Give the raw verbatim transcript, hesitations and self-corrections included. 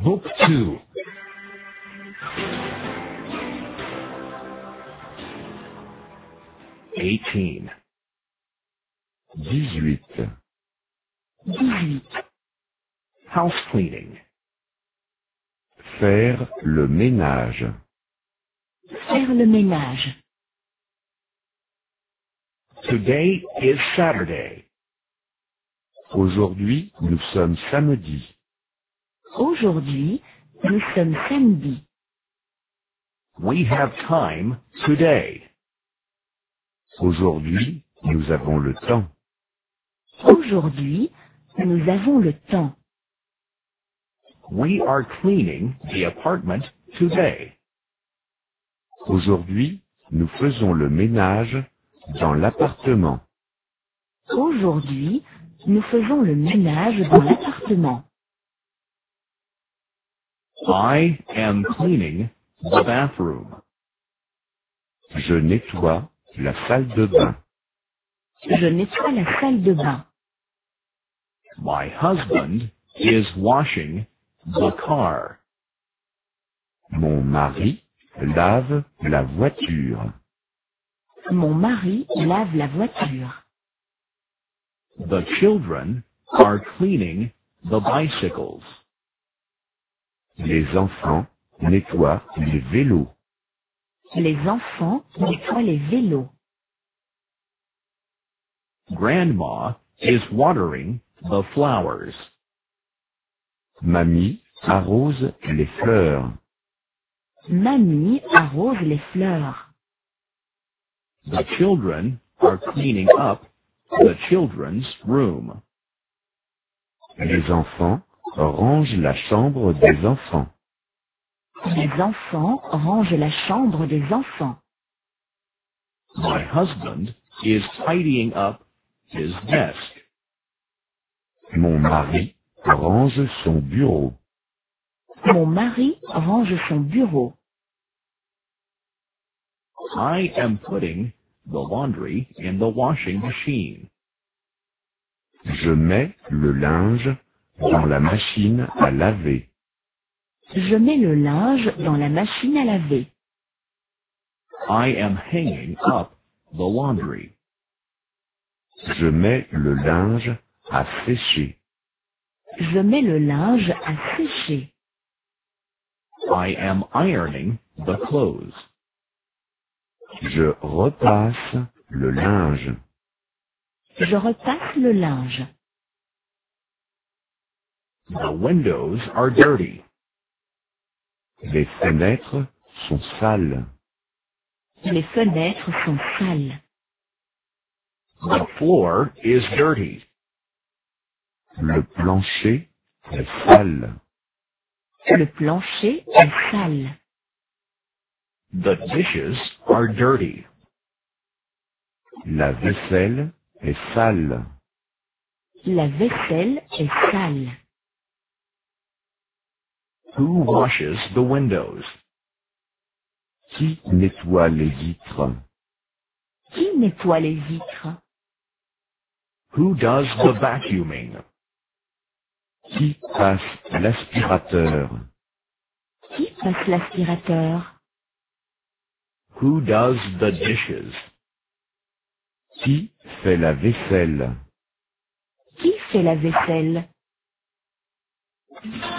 Book two. Eighteen. dix-huit. dix-huit. House cleaning. Faire le ménage. Faire le ménage. Today is Saturday. Aujourd'hui, nous sommes samedi. Aujourd'hui, nous sommes samedi. We have time today. Aujourd'hui, nous avons le temps. Aujourd'hui, nous avons le temps. We are cleaning the apartment today. Aujourd'hui, nous faisons le ménage dans l'appartement. Aujourd'hui, nous faisons le ménage dans l'appartement. I am cleaning the bathroom. Je nettoie la salle de bain. Je nettoie la salle de bain. My husband is washing the car. Mon mari lave la voiture. Mon mari lave la voiture. The children are cleaning the bicycles. Les enfants nettoient les vélos. Les enfants nettoient les vélos. Grandma is watering the flowers. Mamie arrose les fleurs. Mamie arrose les fleurs. The children are cleaning up the children's room. Les enfants rangent la chambre des enfants. Les enfants rangent la chambre des enfants. My husband is tidying up his desk. Mon mari range son bureau. Mon mari range son bureau. I am putting the laundry in the washing machine. Je mets le linge dans la machine à laver. Je mets le linge dans la machine à laver. I am hanging up the laundry. Je mets le linge à sécher. Je mets le linge à sécher. I am ironing the clothes. Je repasse le linge. Je repasse le linge. The windows are dirty. Les fenêtres sont sales. Les fenêtres sont sales. The floor is dirty. Le plancher est sale. Le plancher est sale. The dishes are dirty. La vaisselle est sale. La vaisselle est sale. Who washes the windows? Qui nettoie les vitres? Qui nettoie les vitres? Who does the vacuuming? Qui passe l'aspirateur? Qui passe l'aspirateur? Who does the dishes? Qui fait la vaisselle? Qui fait la vaisselle?